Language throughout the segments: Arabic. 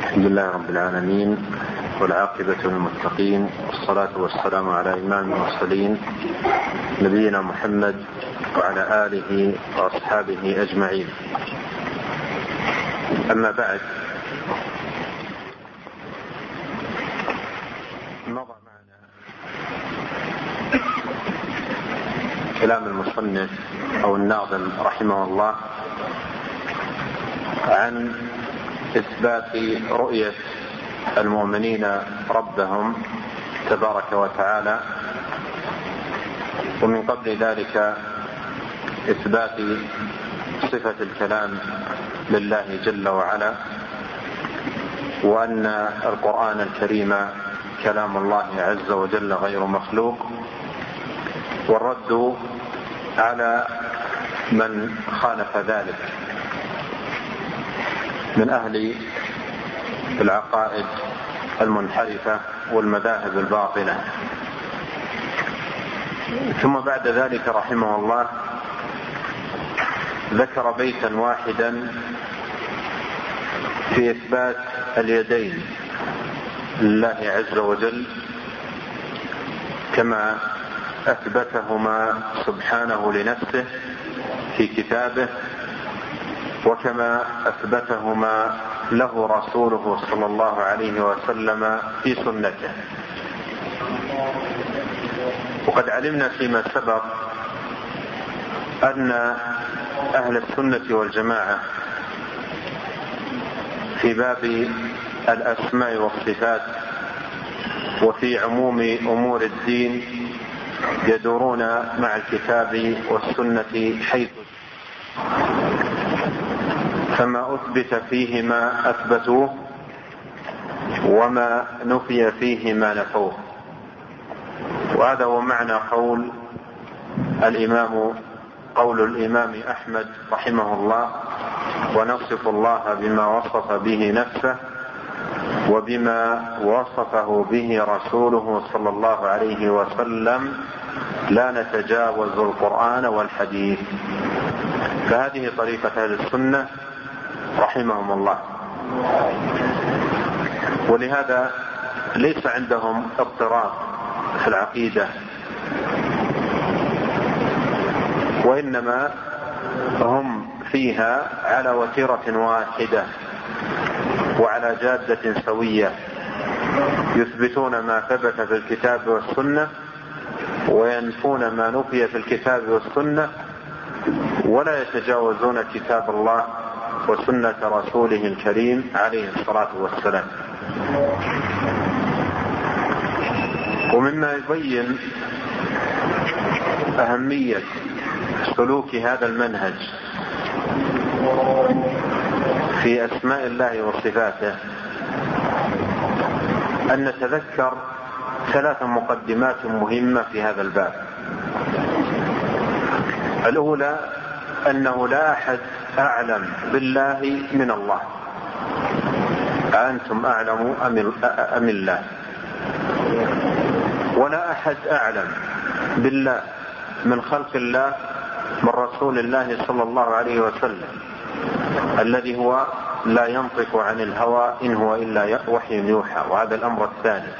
الحمد لله رب العالمين، والعاقبة للمتقين، والصلاة والسلام على إمام المرسلين نبينا محمد وعلى آله وأصحابه أجمعين. أما بعد، مضى معنا كلام المصنف أو الناظم رحمه الله عن إثبات رؤية المؤمنين ربهم تبارك وتعالى، ومن قبل ذلك إثبات صفة الكلام لله جل وعلا، وأن القرآن الكريم كلام الله عز وجل غير مخلوق، والرد على من خالف ذلك من أهل العقائد المنحرفة والمذاهب الباطلة. ثم بعد ذلك رحمه الله ذكر بيتا واحدا في إثبات اليدين لله عز وجل كما أثبتهما سبحانه لنفسه في كتابه، وكما أثبتهما له رسوله صلى الله عليه وسلم في سنته. وقد علمنا فيما سبق أن أهل السنة والجماعة في باب الأسماء والصفات وفي عموم أمور الدين يدورون مع الكتاب والسنة، حيث فما أثبت فيهما أثبتوه، وما نفي فيهما نفوه. وهذا هو معنى قول الإمام أحمد رحمه الله: ونصف الله بما وصف به نفسه وبما وصفه به رسوله صلى الله عليه وسلم، لا نتجاوز القرآن والحديث. فهذه طريقة أهل السنة رحمهم الله، ولهذا ليس عندهم اضطراب في العقيدة، وإنما هم فيها على وتيرة واحدة وعلى جادة سوية، يثبتون ما ثبت في الكتاب والسنة وينفون ما نفي في الكتاب والسنة، ولا يتجاوزون كتاب الله وسنة رسوله الكريم عليه الصلاة والسلام. ومما يبين أهمية سلوك هذا المنهج في أسماء الله وصفاته أن نتذكر 3 مقدمات مهمة في هذا الباب. الأولى أنه لا أحد أعلم بالله من الله، أنتم أعلم أم الله؟ ولا أحد أعلم بالله من خلق الله من رسول الله صلى الله عليه وسلم، الذي هو لا ينطق عن الهوى إن هو إلا وحي يوحى. وهذا الأمر الثاني.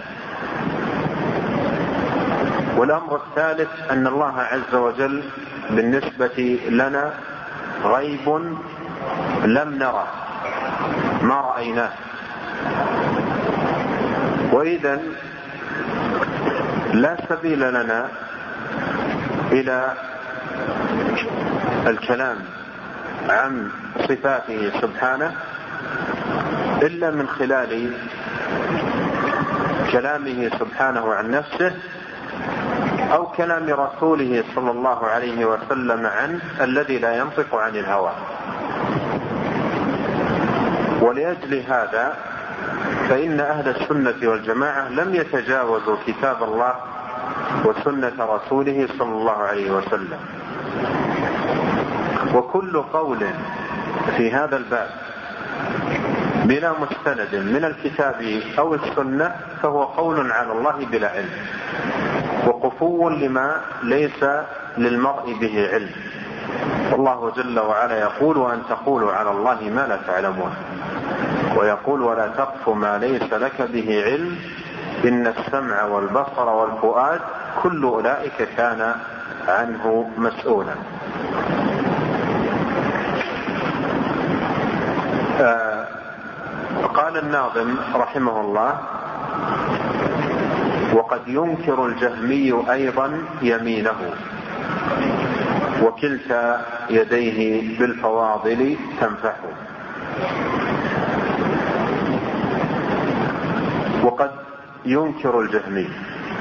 والأمر الثالث أن الله عز وجل بالنسبة لنا غيب لم نره، ما رأيناه. وإذن لا سبيل لنا إلى الكلام عن صفاته سبحانه إلا من خلال كلامه سبحانه عن نفسه، أو كلام رسوله صلى الله عليه وسلم عنه الذي لا ينطق عن الهوى. ولأجل هذا فإن أهل السنة والجماعة لم يتجاوزوا كتاب الله وسنة رسوله صلى الله عليه وسلم. وكل قول في هذا الباب بلا مستند من الكتاب أو السنة فهو قول على الله بلا علم، وقفو لما ليس للمرء به علم. والله جل وعلا يقول: وأن تقولوا على الله ما لا تعلمون. يقول ولا تقف ما ليس لك به علم إن السمع والبصر والفؤاد كل أولئك كان عنه مسؤولا. قال الناظم رحمه الله وقد ينكر الجهمي أيضا يمينه وكلتا يديه بالفواضل تنفح. وقد ينكر الجهمي،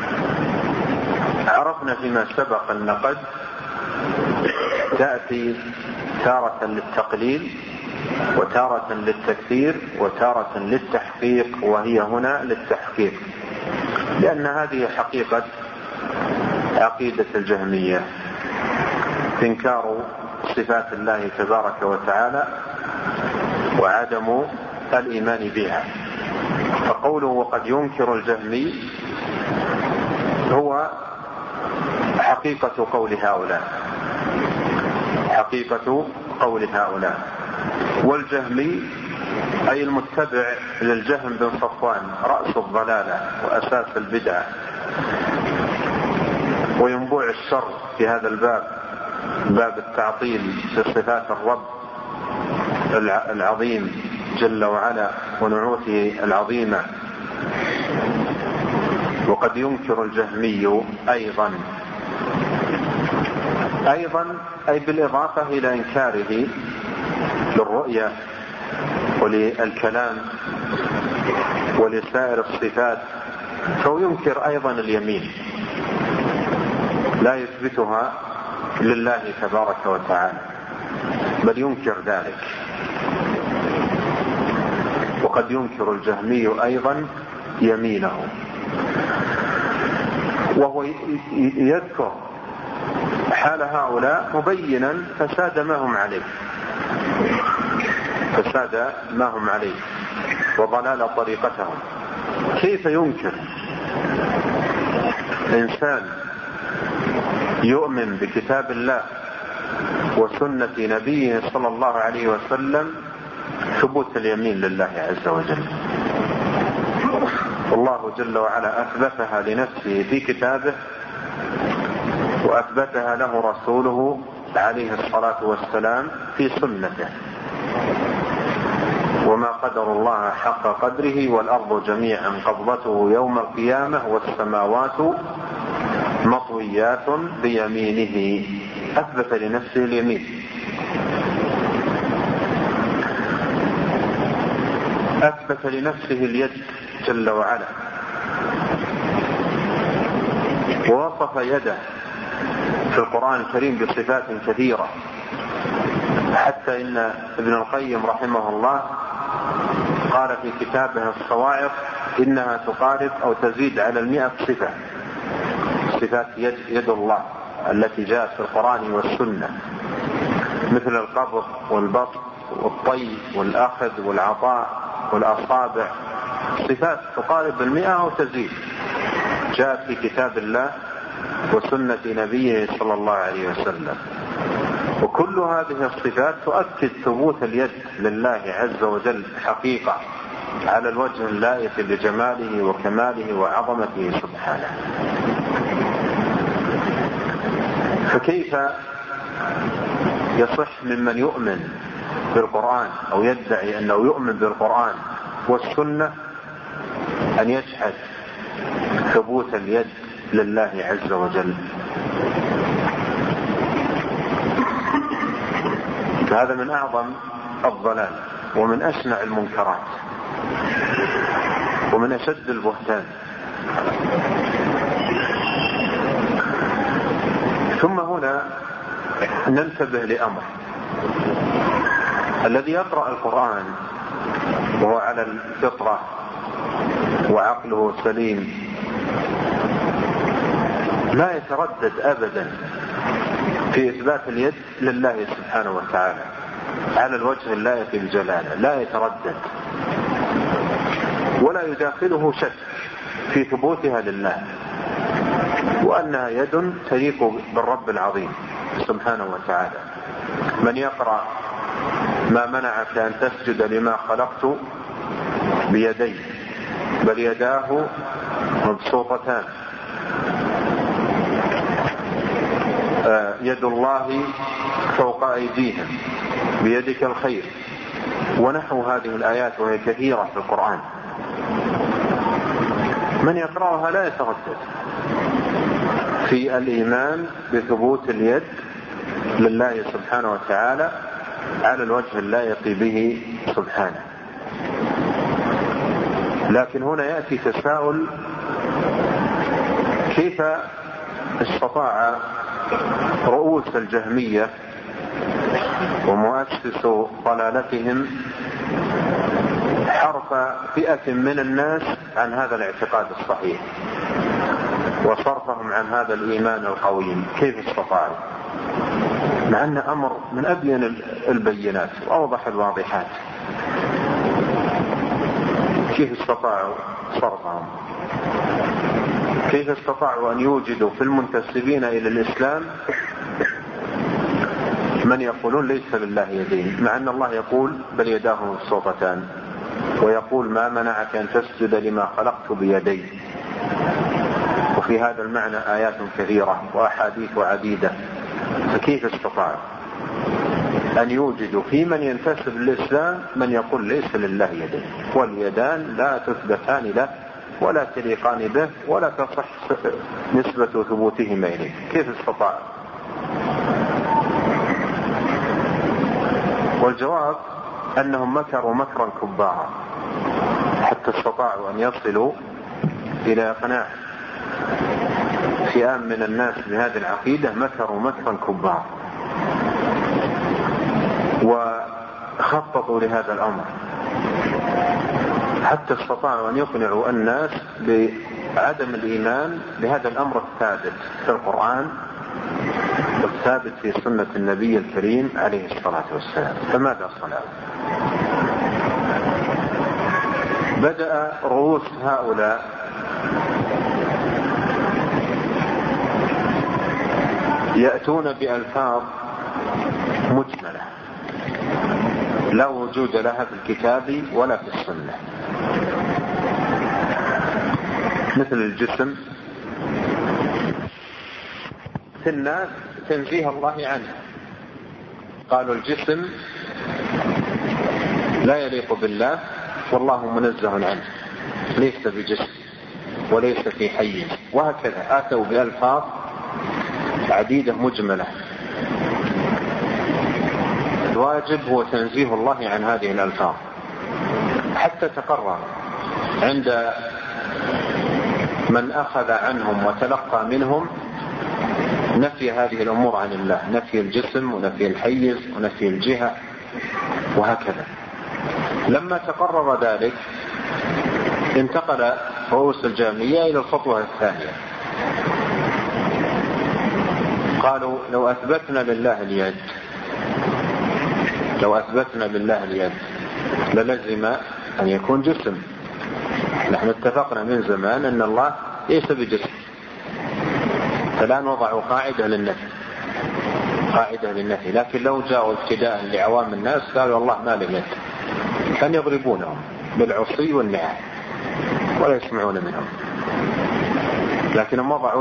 عرفنا فيما سبق أن قد تأتي تارة للتقليل وتارة للتكثير وتارة للتحقيق، وهي هنا للتحقيق، لأن هذه حقيقة عقيدة الجهمية، إنكار صفات الله تبارك وتعالى وعدم الإيمان بها. فقوله وقد ينكر الجهمي هو حقيقة قول هؤلاء. والجهمي أي المتبع للجهم بن صفوان رأس الضلالة وأساس البدعة وينبوع الشر في هذا الباب، باب التعطيل في صفات الرب العظيم جل وعلا ونعوته العظيمة. وقد ينكر الجهمي أيضا أي بالإضافة إلى إنكاره للرؤية وللكلام ولسائر الصفات، فهو ينكر أيضا اليمين، لا يثبتها لله تبارك وتعالى بل ينكر ذلك. وقد ينكر الجهمي أيضا يمينه، وهو يذكر حال هؤلاء مبينا فساد ما هم عليه وضلال طريقتهم. كيف ينكر إنسان يؤمن بكتاب الله وسنة نبيه صلى الله عليه وسلم ثبوت اليمين لله عز وجل؟ والله جل وعلا أثبتها لنفسه في كتابه وأثبتها له رسوله عليه الصلاة والسلام في سنته. وما قدر الله حق قدره والأرض جميعا قبضته يوم القيامة والسماوات مطويات بيمينه، أثبت لنفسه اليمين. أثبت لنفسه اليد جل وعلا، ووصف يده في القرآن الكريم بصفات كثيرة، حتى إن ابن القيم رحمه الله قال في كتابه الصواعق إنها تقارب أو تزيد على 100 صفة، صفات يد الله التي جاءت في القرآن والسنة، مثل القبض والبسط والطي والأخذ والعطاء والأصابع، صفات تقارب 100 أو تزيد، جاءت في كتاب الله وسنة نبيه صلى الله عليه وسلم. وكل هذه الصفات تؤكد ثبوت اليد لله عز وجل حقيقة على الوجه اللائق لجماله وكماله وعظمته سبحانه. فكيف يصح ممن يؤمن بالقرآن أو يدعي أنه يؤمن بالقرآن والسنة أن يجحد ثبوت اليد لله عز وجل؟ هذا من أعظم الضلال ومن أشنع المنكرات ومن أشد البهتان. ثم هنا ننتبه لأمر: الذي يقرأ القرآن وهو على الفطرة وعقله سليم لا يتردد أبدا في إثبات اليد لله سبحانه وتعالى على الوجه اللائق بالجلالة، لا يتردد ولا يداخله شك في ثبوتها لله، وأنها يد تليق بالرب العظيم سبحانه وتعالى. من يقرأ ما منعك أن تسجد لما خلقت بيديه، بل يداه مبسوطتان، يد الله فوق أيديهم، بيدك الخير، ونحو هذه الآيات وهي كثيرة في القرآن. من يقرأها لا يتردد في الإيمان بثبوت اليد لله سبحانه وتعالى على الوجه اللائق به سبحانه. لكن هنا يأتي تساؤل: كيف استطاع رؤوس الجهمية ومؤسس ضلالتهم حرف فئة من الناس عن هذا الاعتقاد الصحيح وصرفهم عن هذا الإيمان القويم؟ كيف استطاعوا؟ مع أن أمر من أبين البينات وأوضح الواضحات. كيف استطاعوا صرفهم؟ كيف استطاعوا أن يوجدوا في المنتسبين إلى الإسلام من يقولون ليس لله يدين، مع أن الله يقول بل يداه مبسوطتان، ويقول ما منعك أن تسجد لما خلقت بيدي؟ وفي هذا المعنى آيات كثيرة وأحاديث عديدة. فكيف استطاعوا أن يوجدوا في من ينتسب للإسلام من يقول ليس لله يدين، واليدان لا تثبتان له ولا تليقان به ولا تصح نسبة ثبوتهما إليه؟ كيف استطاعوا؟ والجواب أنهم مكروا مكرا كبارا حتى استطاعوا أن يصلوا إلى إقناع فئام من الناس بهذه العقيدة. مكروا مكرا كبارا وخططوا لهذا الأمر حتى استطاعوا أن يقنعوا الناس بعدم الإيمان بهذا الأمر الثابت في القرآن والثابت في سنة النبي الكريم عليه الصلاة والسلام. فماذا صنعوا؟ بدأ رؤوس هؤلاء يأتون بألفاظ مجملة لا وجود لها في الكتاب ولا في السنة، مثل الجسم. في الناس تنزيه الله عنه، قالوا الجسم لا يليق بالله والله منزه عنه، ليس بجسم وليس في حي، وهكذا آتوا بألفاظ عديدة مجملة. الواجب هو تنزيه الله عن هذه الألفاظ حتى تقرر عند من أخذ عنهم وتلقى منهم نفي هذه الأمور عن الله، نفي الجسم ونفي الحيز ونفي الجهة وهكذا. لما تقرر ذلك انتقل رؤوس الجهمية إلى الخطوة الثانية، قالوا لو أثبتنا لله اليد، لو أثبتنا لله اليد للزم أن يكون جسم. نحن اتفقنا من زمان أن الله ليس بجسم، فالآن وضعوا قاعدة للنفي، لكن لو جاءوا ابتداء لعوام الناس قالوا الله ما له يد، كان يضربونهم بالعصي والنعال ولا يسمعون منهم. لكنهم وضعوا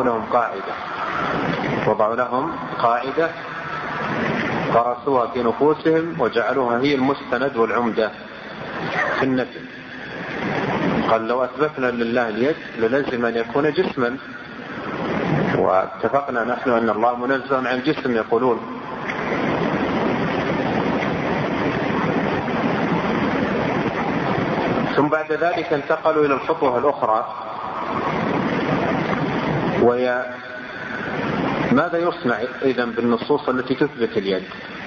لهم قاعدة غرسوها في نفوسهم وجعلوها هي المستند والعمدة في النفي. قال لو أثبتنا لله اليد للزم أن يكون جسما، واتفقنا نحن أن الله منزه عن جسم يقولون. ثم بعد ذلك انتقلوا إلى الخطوة الأخرى، وهي ماذا يصنع إذن بالنصوص التي تثبت اليد؟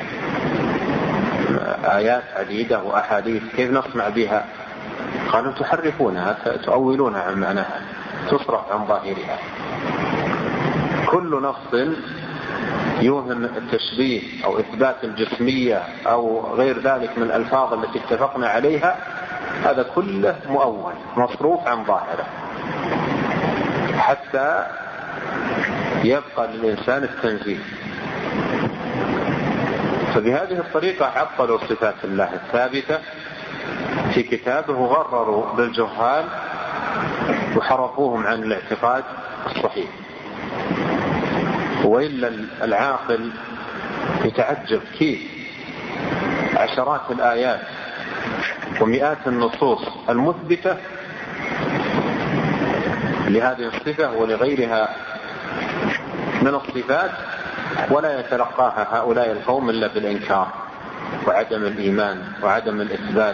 آيات عديدة وأحاديث، كيف نصنع بها؟ قالوا تحرفونها، تؤولونها عن معناها، تصرف عن ظاهرها. كل نص يوهم التشبيه أو إثبات الجسمية أو غير ذلك من الألفاظ التي اتفقنا عليها، هذا كله مؤول مصروف عن ظاهره حتى يبقى للإنسان التنزيه. فبهذه الطريقة عطلوا صفات الله الثابتة في كتابه غرروا بالجهال وحرفوهم عن الاعتقاد الصحيح. وإلا العاقل يتعجب كيف عشرات الآيات ومئات النصوص المثبتة لهذه الصفة ولغيرها من الصفات ولا يتلقاها هؤلاء القوم إلا بالإنكار وعدم الإيمان وعدم الإثبات.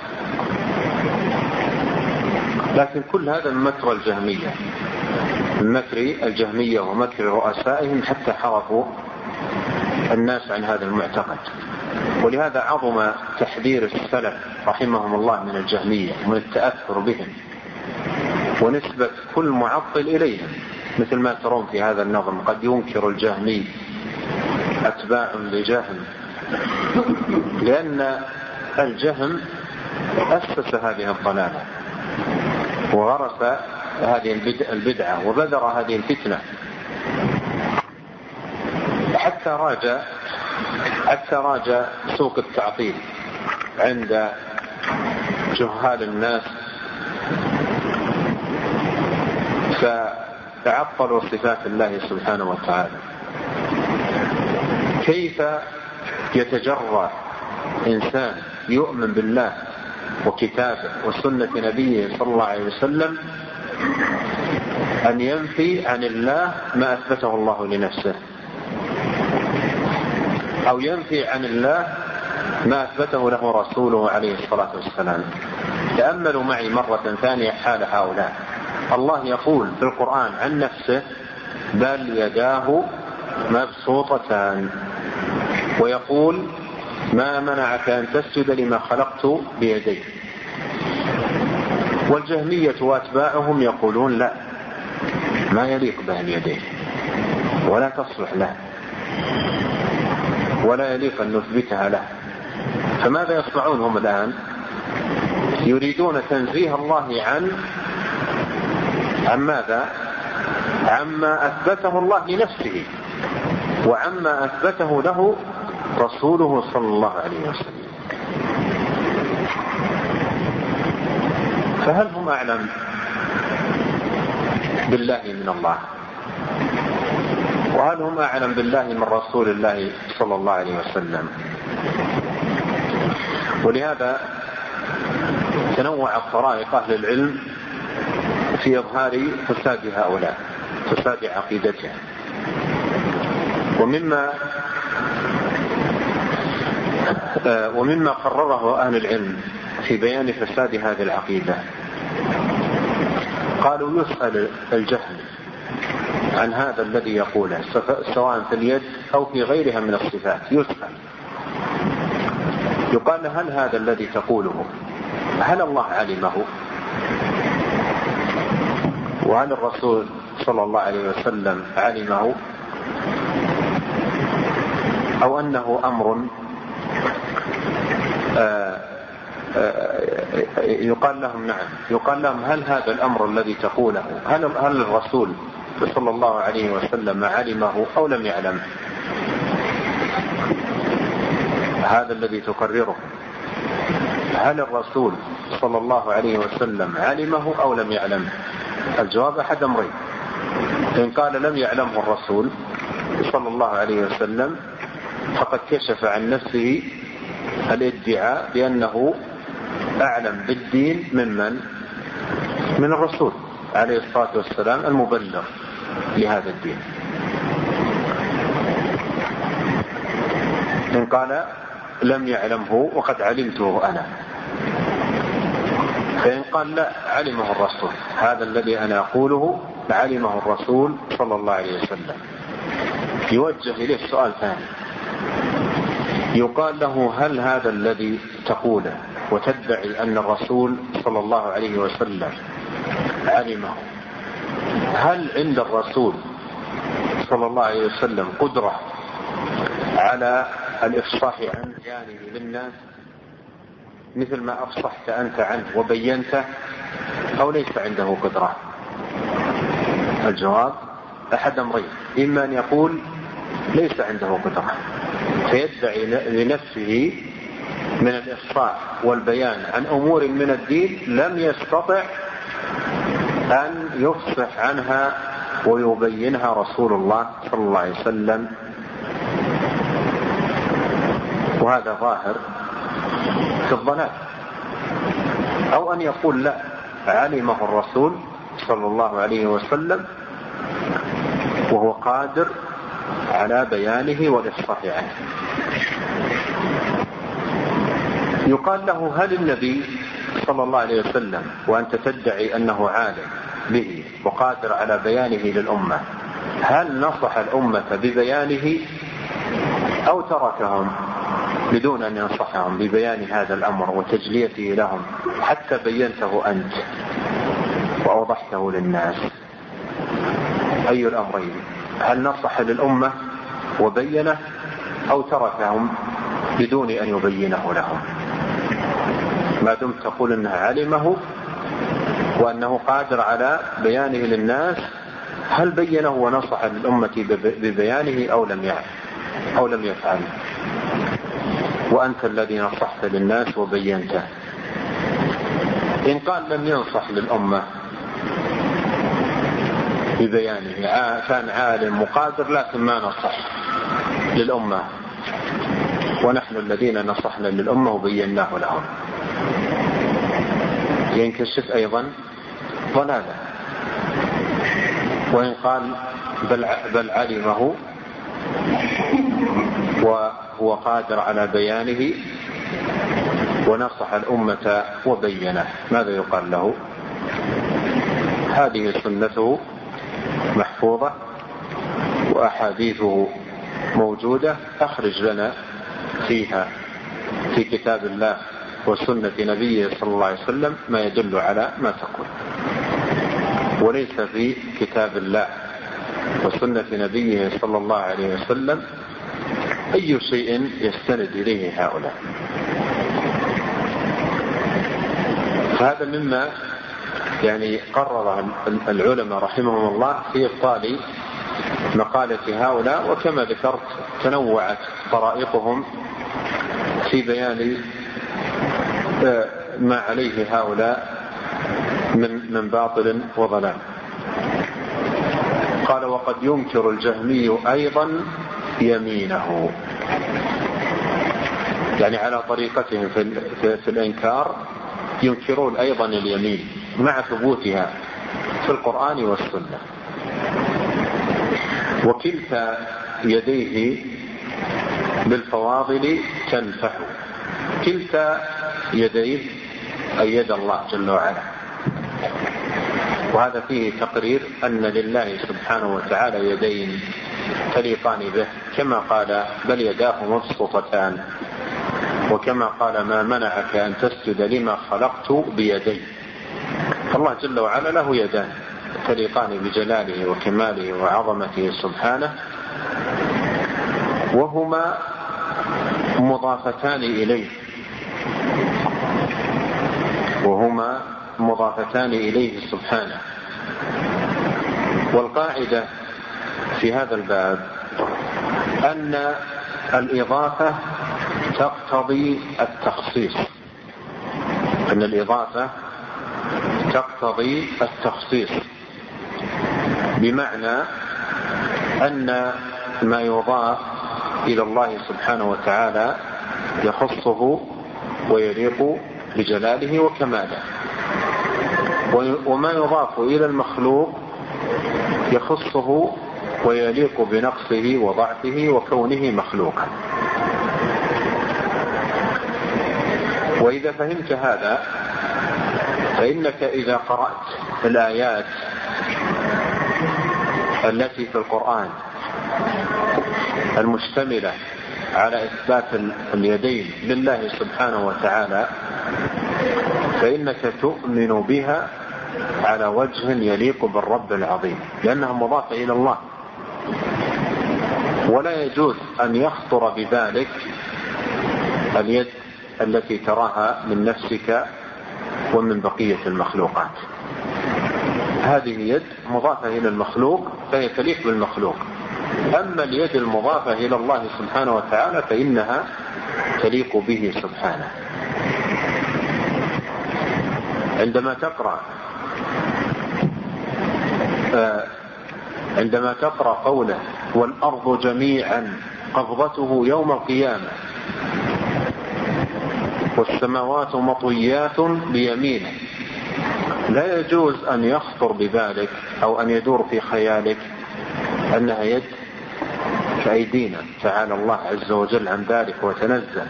لكن كل هذا من مكر الجهمية، من مكر الجهمية ومكر رؤسائهم حتى حرفوا الناس عن هذا المعتقد. ولهذا عظم تحذير السلف رحمهم الله من الجهمية ومن التأثر بهم ونسبة كل معطل إليهم، مثل ما ترون في هذا النظم قد ينكر الجهمي أتباع لجهم، لأن الجهم أسس هذه الضلالة وغرس هذه البدعة وبذر هذه الفتنة حتى راجع سوق التعطيل عند جهال الناس، فتعطلوا صفات الله سبحانه وتعالى. كيف يتجرأ إنسان يؤمن بالله وكتابه وسنة نبيه صلى الله عليه وسلم أن ينفي عن الله ما أثبته الله لنفسه، أو ينفي عن الله ما أثبته له رسوله عليه الصلاة والسلام؟ تأملوا معي مرة ثانية حال هؤلاء. الله يقول في القرآن عن نفسه بل يداه مبسوطتان، ويقول ما منعك أن تسجد لما خلقت بيدي. والجهمية وأتباعهم يقولون لا، ما يليق به اليدين ولا تصلح له ولا يليق أن نثبتها له. فماذا يصنعون هم الآن؟ يريدون تنزيه الله عن ماذا؟ عما أثبته الله لنفسه وعما أثبته له رسوله صلى الله عليه وسلم. فهل هم أعلم بالله من الله؟ وهل هم أعلم بالله من رسول الله صلى الله عليه وسلم؟ ولهذا تنوعت طرائق أهل العلم في إظهار فساد هؤلاء، فساد عقيدتهم. ومما قرره أهل العلم في بيان فساد هذه العقيدة قالوا يسأل الجهل عن هذا الذي يقوله سواء في اليد أو في غيرها من الصفات، يسأل يقال هل هذا الذي تقوله هل الله علمه؟ وهل الرسول صلى الله عليه وسلم علمه؟ أو أنه أمر يقال لهم نعم، يقال لهم هل هذا الأمر الذي تقوله هل الرسول صلى الله عليه وسلم علمه أو لم يعلم؟ هذا الذي تقرره هل الرسول صلى الله عليه وسلم علمه أو لم يعلم؟ الجواب أحد أمرين: إن قال لم يعلمه الرسول صلى الله عليه وسلم فقد كشف عن نفسه الادعاء بأنه أعلم بالدين من الرسول عليه الصلاة والسلام المبلغ لهذا الدين. إن قال لم يعلمه وقد علمته أنا، فإن قال لا علمه الرسول، هذا الذي أنا أقوله علمه الرسول صلى الله عليه وسلم، يوجه إليه سؤال ثاني يقال له هل هذا الذي تقوله وتدعي أن الرسول صلى الله عليه وسلم علمه هل عند الرسول صلى الله عليه وسلم قدرة على الإفصاح عنه يعني للناس مثل ما أفصحت أنت عنه وبينته، أو ليس عنده قدرة؟ الجواب أحد أمرين: إما أن يقول ليس عنده قدرة فيدعي لنفسه من الإفصاح والبيان عن أمور من الدين لم يستطع أن يفصح عنها ويبينها رسول الله صلى الله عليه وسلم، وهذا ظاهر في الضلال. أو أن يقول لا، علمه الرسول صلى الله عليه وسلم وهو قادر على بيانه والإفصاح عنه. يقال له: هل النبي صلى الله عليه وسلم وأنت تدعي أنه عالم به وقادر على بيانه للأمة، هل نصح الأمة ببيانه أو تركهم بدون أن ينصحهم ببيان هذا الأمر وتجليته لهم حتى بينته أنت وأوضحته للناس؟ أي الأمرين؟ هل نصح للأمة وبينه أو تركهم بدون أن يبينه لهم؟ ما دمت تقول أنه علمه وأنه قادر على بيانه للناس، هل بينه ونصح للأمة ببيانه أو لم يفعل؟ وأنت الذي نصحت للناس وبينته. إن قال لم ينصح للأمة ببيانه، كان عالم وقادر لكن ما نصح للأمة، ونحن الذين نصحنا للأمة وبيناه لهم، ينكشف أيضا ضلالا. وإن قال بل علمه وهو قادر على بيانه ونصح الأمة وبينه، ماذا يقال له؟ هذه سنته محفوظة وأحاديثه موجودة، أخرج لنا فيها في كتاب الله وسنة نبيه صلى الله عليه وسلم ما يدل على ما تقول. وليس في كتاب الله وسنة نبيه صلى الله عليه وسلم أي شيء يستند إليه هؤلاء. فهذا مما قرر العلماء رحمهم الله في إبطال مقالة هؤلاء. وكما ذكرت تنوعت طرائقهم في بيان ما عليه هؤلاء من باطل وضلال. قال: وقد ينكر الجهمي أيضا يمينه، على طريقتهم في الإنكار ينكرون أيضا اليمين مع ثبوتها في القرآن والسنة. وكلتا يديه بالفواضل تنفح، كلتا يديه أي يد الله جل وعلا. وهذا فيه تقرير أن لله سبحانه وتعالى يدين تليقان به، كما قال: بل يداه مبسوطتان، وكما قال: ما منعك أن تسجد لما خلقت بيدي. الله جل وعلا له يدان تليقان بجلاله وكماله وعظمته سبحانه، وهما مضافتان إليه سبحانه. والقاعدة في هذا الباب أن الإضافة تقتضي التخصيص، بمعنى أن ما يضاف إلى الله سبحانه وتعالى يخصه ويليق بجلاله وكماله، وما يضاف إلى المخلوق يخصه ويليق بنقصه وضعفه وكونه مخلوقا. وإذا فهمت هذا فإنك إذا قرأت الآيات التي في القرآن المشتملة على إثبات اليدين لله سبحانه وتعالى فإنك تؤمن بها على وجه يليق بالرب العظيم، لأنها مضافة إلى الله، ولا يجوز أن يخطر ببالك اليد التي تراها من نفسك ومن بقية المخلوقات. هذه يد مضافة إلى المخلوق فهي تليق بالمخلوق، أما اليد المضافة إلى الله سبحانه وتعالى فإنها تليق به سبحانه. عندما تقرأ قوله والأرض جميعا قبضته يوم القيامة والسماوات مطويات بيمينه، لا يجوز أن يخطر ببالك أو أن يدور في خيالك أنها يد كأيدينا، تعالى الله عز وجل عن ذلك وتنزه،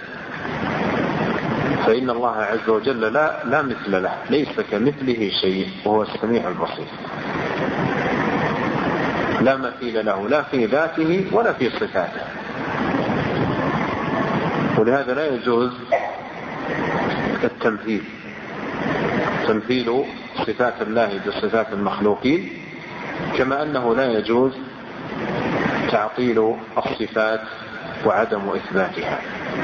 فإن الله عز وجل لا مثل له، ليس كمثله شيء وهو السميع البصير، لا مثيل له لا في ذاته ولا في صفاته. ولهذا لا يجوز تمثيل صفات الله بصفات المخلوقين، كما أنه لا يجوز تعطيل الصفات وعدم إثباتها.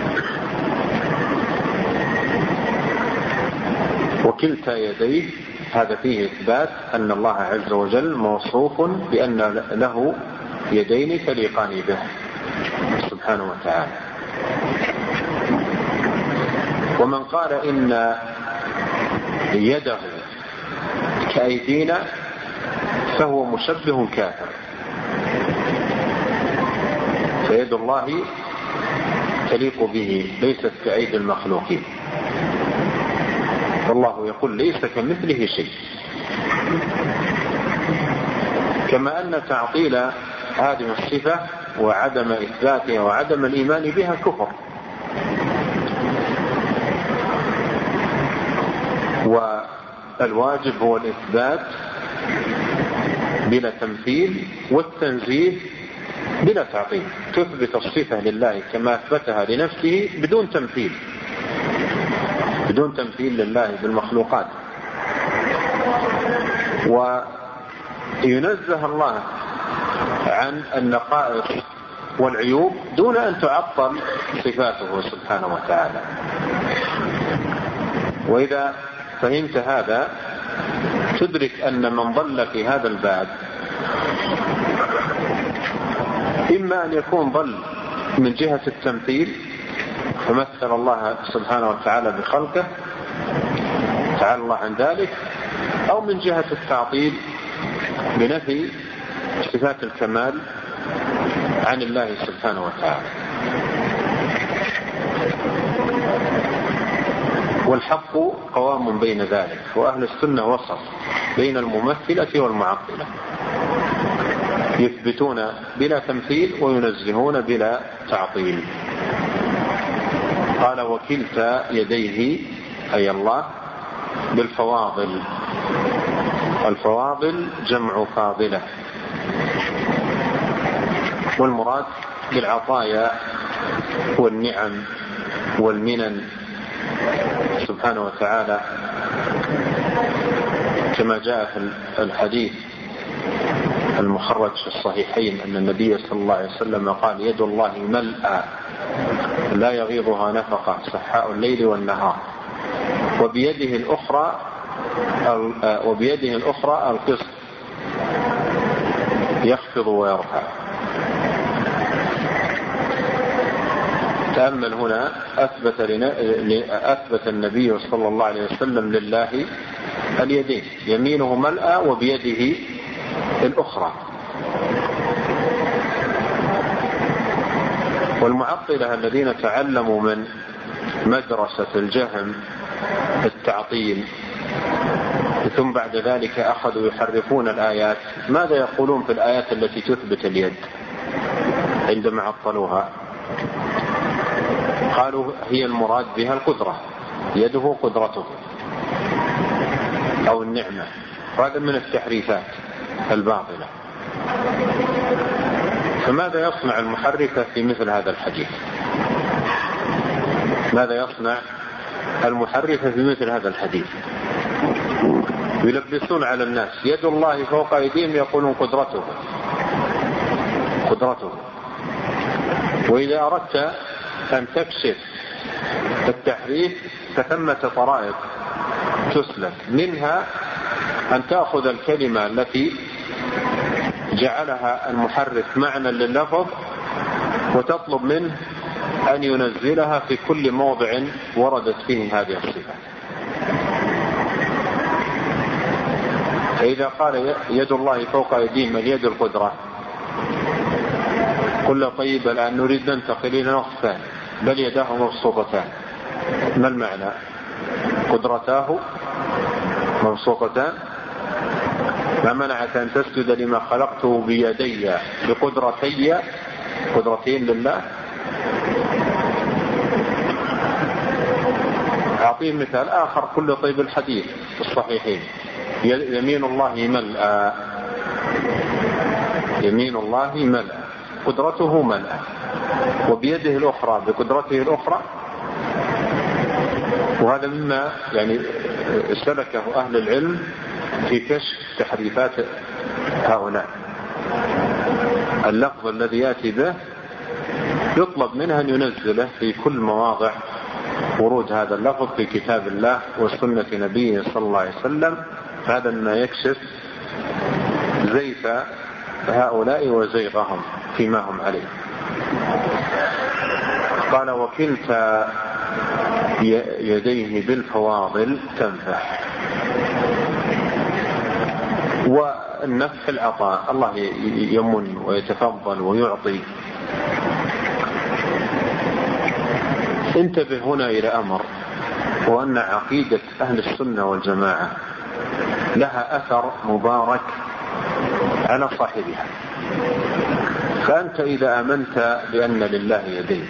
وكلتا يديه هذا فيه إثبات أن الله عز وجل موصوف بأن له يدين تليقان به سبحانه وتعالى. ومن قال إن يده كأيدينا فهو مشبه كافر، فيد الله تليق به ليست كأيدي المخلوقين، والله يقول ليس كمثله شيء. كما أن تعطيل هذه الصفة وعدم إثباتها وعدم الإيمان بها كفر. والواجب هو الإثبات بلا تمثيل والتنزيه بلا تعطيل، تثبت الصفة لله كما أثبتها لنفسه بدون تمثيل لله بالمخلوقات، وينزه الله عن النقائص والعيوب دون أن تعطل صفاته سبحانه وتعالى. وإذا فهمت هذا تدرك أن من ضل في هذا الباب إما أن يكون ضل من جهة التمثيل فمثل الله سبحانه وتعالى بخلقه تعالى الله عن ذلك، أو من جهة التعطيل بنفي صفات الكمال عن الله سبحانه وتعالى. والحق قوام بين ذلك، وأهل السنة وسط بين الممثلة والمعطلة، يثبتون بلا تمثيل وينزهون بلا تعطيل. قال وكلتا يديه أي الله بالفواضل، الفواضل جمع فاضلة، والمراد بالعطايا والنعم والمنن سبحانه وتعالى، كما جاء في الحديث المخرج في الصحيحين أن النبي صلى الله عليه وسلم قال يد الله ملأى لا يغيضها نفقة سحاء الليل والنهار، وبيده الأخرى القسط يخفض ويرفع. تأمل هنا أثبت النبي صلى الله عليه وسلم لله اليدين، يمينه ملأى وبيده الأخرى. والمعطلة الذين تعلموا من مدرسة الجهم التعطيل ثم بعد ذلك أخذوا يحرفون الآيات، ماذا يقولون في الآيات التي تثبت اليد عندما عطلوها؟ قالوا هي المراد بها القدرة، يده قدرته أو النعمة، هذا من التحريفات الباطلة. فماذا يصنع المحرفة في مثل هذا الحديث؟ ماذا يصنع المحرفة في مثل هذا الحديث؟ يلبسون على الناس يد الله فوق أيديهم، يقولون قدرته. وإذا أردت أن تكشف التحريف فثمة طرائق تسلك، منها أن تأخذ الكلمة التي جعلها المحرف معنى لللفظ وتطلب منه أن ينزلها في كل موضع وردت فيه هذه الصفة. فإذا قال يد الله فوق أيديهم اليد القدرة، قل طيب الآن نريد ننتقل إلى نص ثاني، بل يداه مبسوطتان. ما المعنى؟ قدرتاه مبسوطتان، ما منعك أن تسجد لما خلقته بيدي بقدرتي، قدرتين لله. أعطيه مثال آخر، كل طيب الحديث في الصحيحين، يمين الله ملأ، يمين الله ملأ، قدرته ملأ، وبيده الأخرى بقدرته الأخرى. وهذا مما يعني سلكه أهل العلم في كشف تحريفات هؤلاء. اللفظ الذي يأتي به يطلب منه أن ينزله في كل مواضع ورود هذا اللفظ في كتاب الله وسنة نبيه صلى الله عليه وسلم. هذا ما يكشف زيف هؤلاء وزيغهم فيما هم عليه. قال وكلتا يديه بالفواضل تنفح. والنفح العطاء، الله يمن ويتفضل ويعطي. انتبه هنا إلى أمر، وأن عقيدة أهل السنة والجماعة لها أثر مبارك على صاحبها. فأنت إذا آمنت بأن لله يدين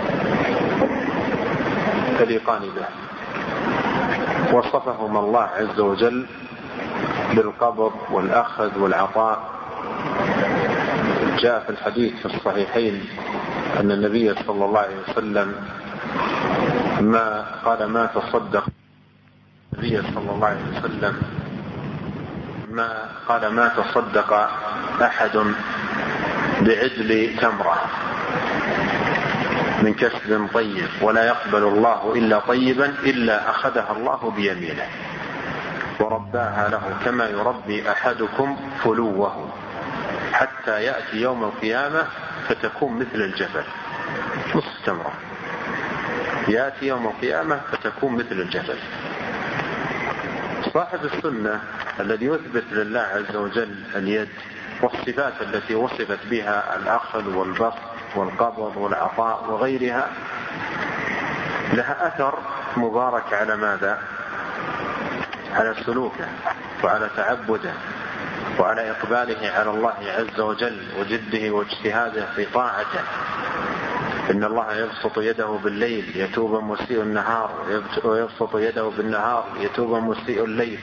تليقان به وصفهما الله عز وجل بالقبض والأخذ والعطاء، جاء في الحديث في الصحيحين أن النبي صلى الله عليه وسلم ما تصدق النبي صلى الله عليه وسلم ما تصدق أحد بعدل تمرة من كسب طيب ولا يقبل الله إلا طيبا إلا أخذها الله بيمينه ورباها له كما يربي أحدكم فلوه حتى يأتي يوم القيامة فتكون مثل الجبل، نصف تمرة يأتي يوم القيامة فتكون مثل الجبل. صاحب السنة الذي يثبت لله عز وجل اليد والصفات التي وصفت بها الأخذ والبسط والقبض والعطاء وغيرها لها أثر مبارك على ماذا؟ على سلوكه وعلى تعبده وعلى إقباله على الله عز وجل وجده واجتهاده في طاعته. إن الله يبسط يده بالليل يتوب مسيء النهار ويبسط يده بالنهار يتوب مسيء الليل.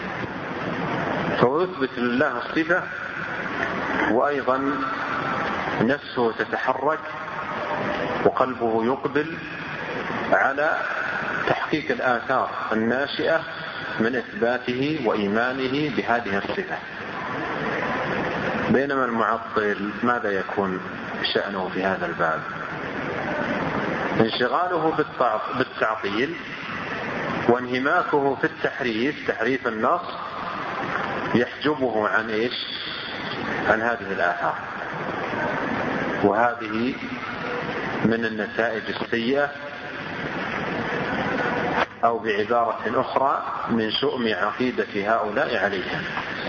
فيثبت لله الصفة وأيضا نفسه تتحرك وقلبه يقبل على تحقيق الآثار الناشئة من إثباته وإيمانه بهذه الصفة. بينما المعطل ماذا يكون شأنه في هذا الباب؟ انشغاله بالتعطيل وانهماكه في تحريف النص يحجبه عن إيش؟ عن هذه الآثار. وهذه من النتائج السيئة، أو بعبارة أخرى من شؤم عقيدة هؤلاء عليهم،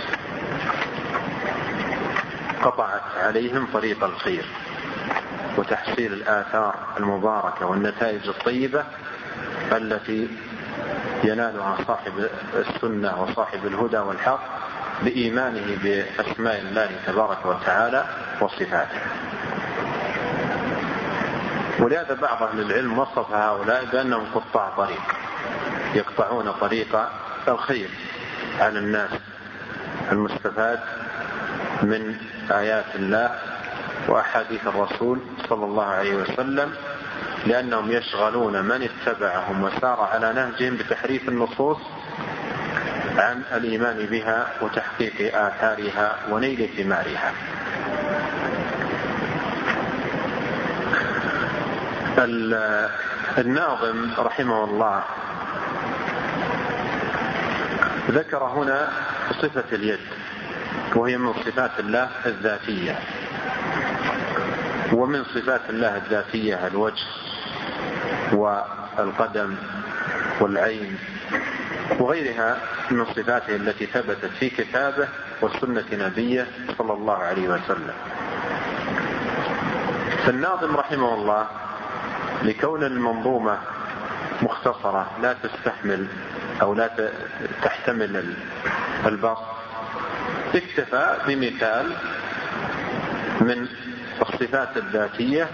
قطعت عليهم طريق الخير وتحصيل الآثار المباركة والنتائج الطيبة التي ينالها صاحب السنة وصاحب الهدى والحق بإيمانه بأسماء الله تبارك وتعالى وصفاته. ولهذا بعض أهل العلم وصف هؤلاء بأنهم قطاع طريق، يقطعون طريق الخير على الناس المستفاد من آيات الله وأحاديث الرسول صلى الله عليه وسلم، لأنهم يشغلون من اتبعهم وسار على نهجهم بتحريف النصوص عن الإيمان بها وتحقيق آثارها ونيل ثمارها. الناظم رحمه الله ذكر هنا صفة اليد وهي من صفات الله الذاتية. ومن صفات الله الذاتية الوجه والقدم والعين وغيرها من صفاته التي ثبتت في كتابه وسنة نبيه صلى الله عليه وسلم. فالناظم رحمه الله لكون المنظومة مختصرة لا تستحمل أو لا تحتمل البسط، اكتفى بمثال من الصفات الذاتية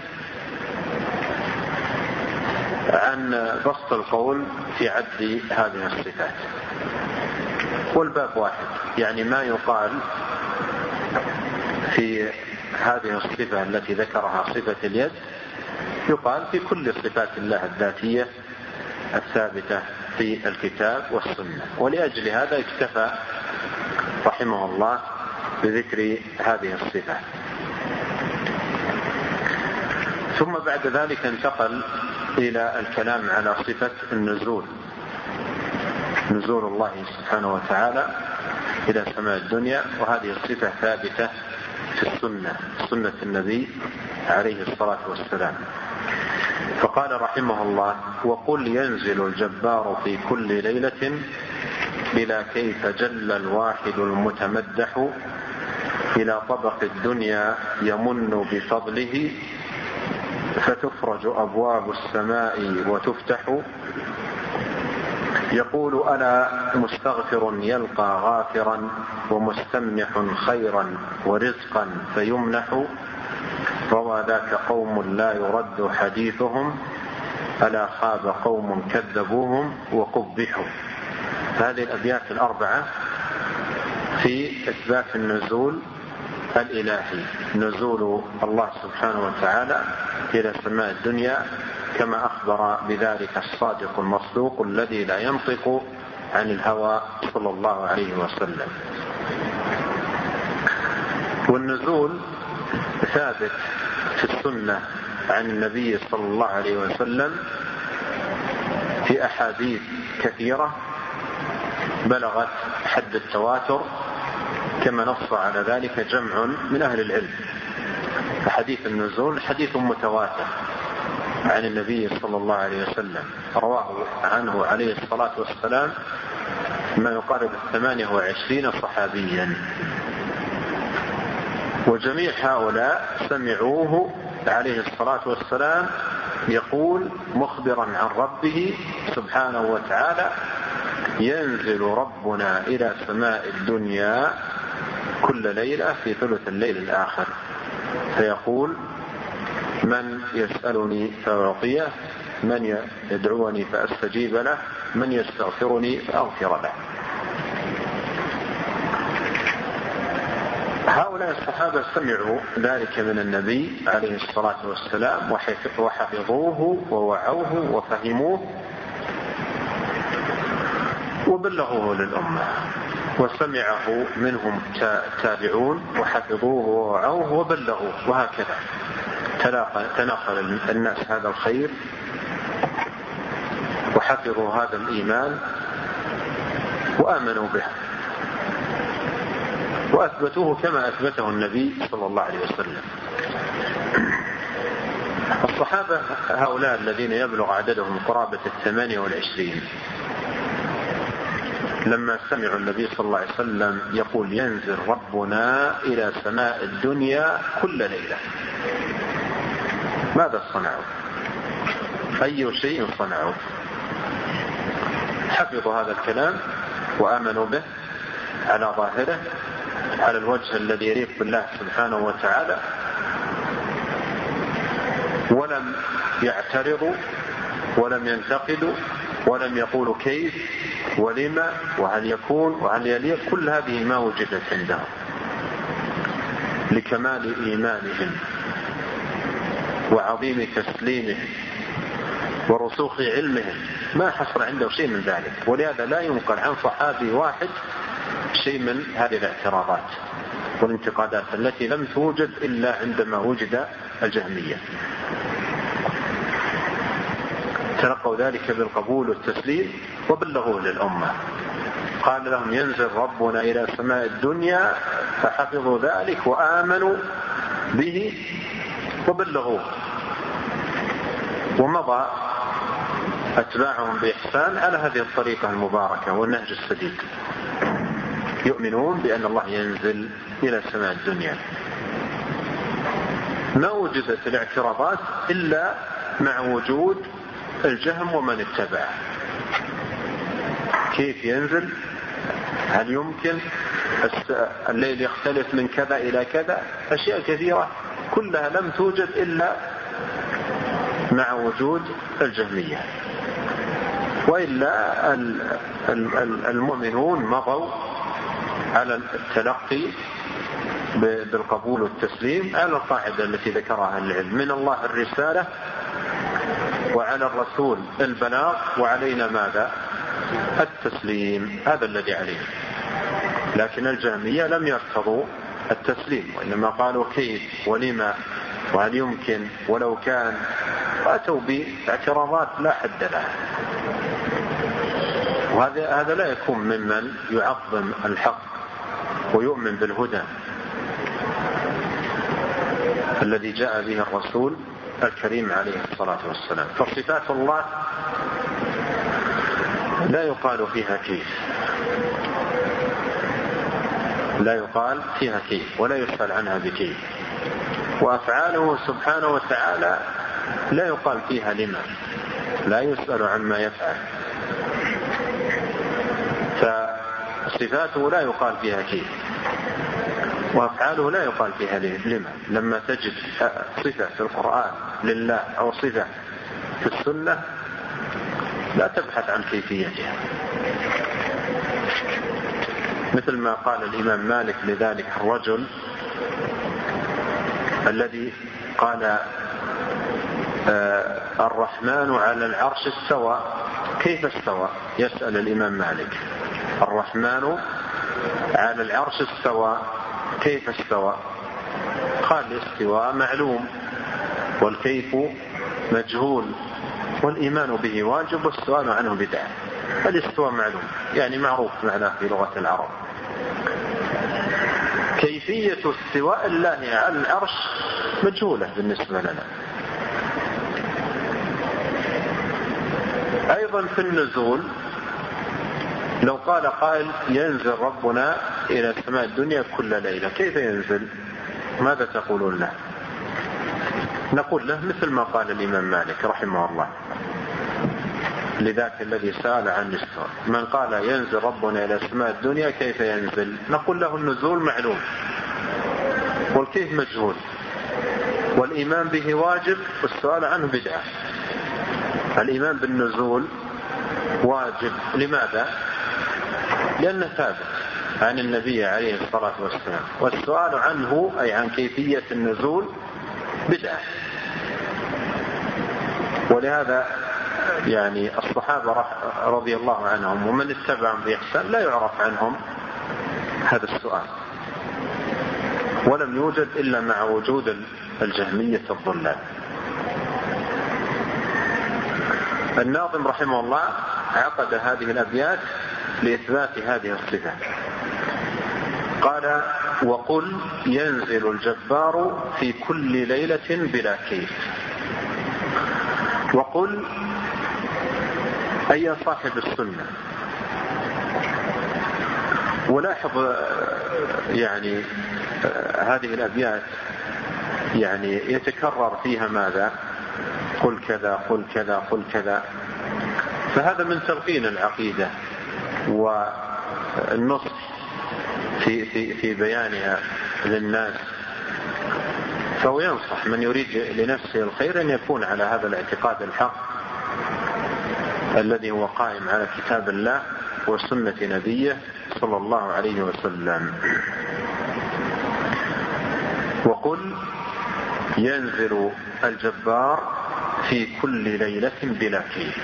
عن بسط القول في عد هذه الصفات. والباب واحد، يعني ما يقال في هذه الصفة التي ذكرها صفة اليد يقال في كل صفات الله الذاتية الثابتة في الكتاب والسنة. ولأجل هذا اكتفى رحمه الله بذكر هذه الصفة. ثم بعد ذلك انتقل إلى الكلام على صفة النزول، نزول الله سبحانه وتعالى إلى سماء الدنيا، وهذه الصفة ثابتة في سنة النبي عليه الصلاة والسلام. فقال رحمه الله: وقل ينزل الجبار في كل ليلة بلا كيف جل الواحد المتمدح إلى طبق الدنيا يمن بفضله فتفرج أبواب السماء وتفتح يقول: ألا مستغفر يلقى غافرا ومستمنح خيرا ورزقا فيمنح روى ذاك قوم لا يرد حديثهم ألا خاب قوم كذبوهم وقبحوا. هذه الأبيات الأربعة في إثبات النزول الإلهي، نزول الله سبحانه وتعالى إلى سماء الدنيا كما أخبر بذلك الصادق المصدوق الذي لا ينطق عن الهوى صلى الله عليه وسلم. والنزول ثابت في السنة عن النبي صلى الله عليه وسلم في أحاديث كثيرة بلغت حد التواتر كما نص على ذلك جمع من أهل العلم. حديث النزول حديث متواتر عن النبي صلى الله عليه وسلم رواه عنه عليه الصلاة والسلام ما يقارب 28 صحابيا، وجميع هؤلاء سمعوه عليه الصلاة والسلام يقول مخبرا عن ربه سبحانه وتعالى: ينزل ربنا إلى سماء الدنيا كل ليلة في ثلث الليل الآخر فيقول: من يسألني فأعطيه، من يدعوني فأستجيب له، من يستغفرني فأغفر له. هؤلاء الصحابة سمعوا ذلك من النبي عليه الصلاة والسلام وحفظوه ووعوه وفهموه وبلغوه للأمة، وسمعه منهم تابعون وحفظوه ووعوه وبلغوه، وهكذا تناقل الناس هذا الخير وحفظوا هذا الإيمان وآمنوا به وأثبتوه كما أثبته النبي صلى الله عليه وسلم. الصحابة هؤلاء الذين يبلغ عددهم قرابة 28 لما سمعوا النبي صلى الله عليه وسلم يقول: ينزل ربنا إلى سماء الدنيا كل ليلة، ماذا صنعوا؟ أي شيء صنعوا؟ حفظوا هذا الكلام وآمنوا به على ظاهره على الوجه الذي يليق بالله سبحانه وتعالى، ولم يعترضوا ولم ينتقدوا ولم يقولوا كيف ولما وهل يكون وهل يليق. كل هذه ما وجدت عندهم لكمال إيمانهم وعظيم تسليمهم ورسوخ علمهم، ما حصل عنده شيء من ذلك. ولهذا لا ينقل عن صحابي واحد شيء من هذه الاعتراضات والانتقادات التي لم توجد إلا عندما وجد الجهمية. تلقوا ذلك بالقبول والتسليم وبلغوه للأمة. قال لهم ينزل ربنا إلى سماء الدنيا فحفظوا ذلك وآمنوا به وبلغوه، ومضى أتباعهم بإحسان على هذه الطريقة المباركة والنهج السديد، يؤمنون بأن الله ينزل إلى سماء الدنيا. ما وجدت الاعتراضات إلا مع وجود الجهم ومن اتبعه. كيف ينزل؟ هل يمكن؟ الليل يختلف من كذا إلى كذا، أشياء كثيرة كلها لم توجد إلا مع وجود الجهمية، وإلا المؤمنون مضوا على التلقي بالقبول والتسليم على القاعدة التي ذكرها العلم: من الله الرسالة وعلى الرسول البلاغ وعلينا ماذا؟ التسليم. هذا الذي عليه. لكن الجهمية لم يرتضوا التسليم، وإنما قالوا كيف ولما وهل يمكن ولو كان، وأتوا باعتراضات لا حد لها. وهذا لا يكون ممن يعظم الحق ويؤمن بالهدى الذي جاء به الرسول الكريم عليه الصلاة والسلام. فصفات الله لا يقال فيها كيف، لا يقال فيها كيف ولا يسأل عنها بكيف. وأفعاله سبحانه وتعالى لا يقال فيها لما، لا يسأل عما يفعل. فصفاته لا يقال فيها كيف، وأفعاله لا يقال فيها لما. لما تجد صفة في القرآن لله أو صفة في السنة لا تبحث عن كيفيتها، مثل ما قال الإمام مالك لذلك الرجل الذي قال الرحمن على العرش استوى، كيف استوى؟ يسأل الإمام مالك: الرحمن على العرش استوى، كيف استوى؟ قال: الاستواء معلوم والكيف مجهول والإيمان به واجب والسؤال عنه بدعة. الاستواء معلوم يعني معروف معناه في لغة العرب. كيفية استواء الله على العرش مجهولة بالنسبة لنا. أيضا في النزول لو قال قائل ينزل ربنا إلى سماء الدنيا كل ليلة، كيف ينزل؟ ماذا تقولون له؟ نقول له مثل ما قال الإمام مالك رحمه الله لذاك الذي سأل عن الاستواء: من قال ينزل ربنا إلى سماء الدنيا كيف ينزل؟ نقول له النزول معلوم والكيف مجهول والإيمان به واجب والسؤال عنه بدعة. الإيمان بالنزول واجب، لماذا؟ لأنه ثابت عن النبي عليه الصلاة والسلام، والسؤال عنه أي عن كيفية النزول بدعة. ولهذا يعني الصحابة رضي الله عنهم ومن اتبعهم بإحسان لا يعرف عنهم هذا السؤال، ولم يوجد إلا مع وجود الجهمية الضلال. الناظم رحمه الله عقد هذه الأبيات لإثبات هذه الصفة. قال: وقل ينزل الجبار في كل ليلة بلا كيف. وقل أي صاحب السنة. ولاحظ يعني هذه الأبيات يعني يتكرر فيها ماذا؟ قل كذا قل كذا قل كذا. فهذا من تلقين العقيدة والنصح في بيانها للناس. فهو ينصح من يريد لنفسه الخير أن يكون على هذا الاعتقاد الحق الذي هو قائم على كتاب الله وسنة نبيه صلى الله عليه وسلم. وقل ينزل الجبار في كل ليلة بلا كيف.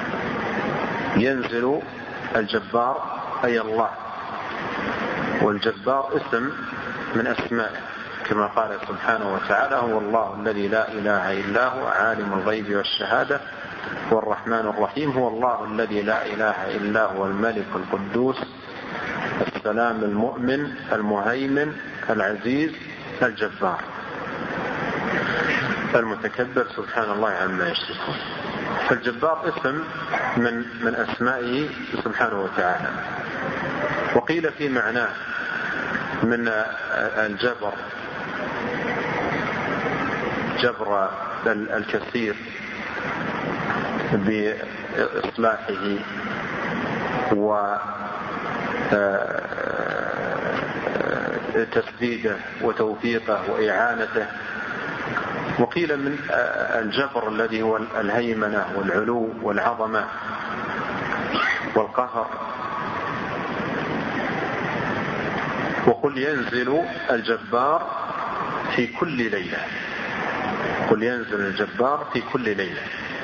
ينزل الجبار أي الله، والجبار اسم من أسمائه كما قال سبحانه وتعالى: هو الله الذي لا إله إلا هو عالم الغيب والشهادة والرحمن الرحيم. هو الله الذي لا إله إلا هو الملك القدوس السلام المؤمن المهيمن العزيز الجبار المتكبر سبحان الله عما يشركون. فالجبار اسم من أسمائه سبحانه وتعالى. وقيل في معناه من الجبر جبر الكثير بإصلاحه وتسديده وتوفيقه وإعانته. وقيل من الجبر الذي هو الهيمنة والعلو والعظمة والقهر. وقل ينزل الجبار في كل ليلة. قل ينزل الجبار في كل ليلة.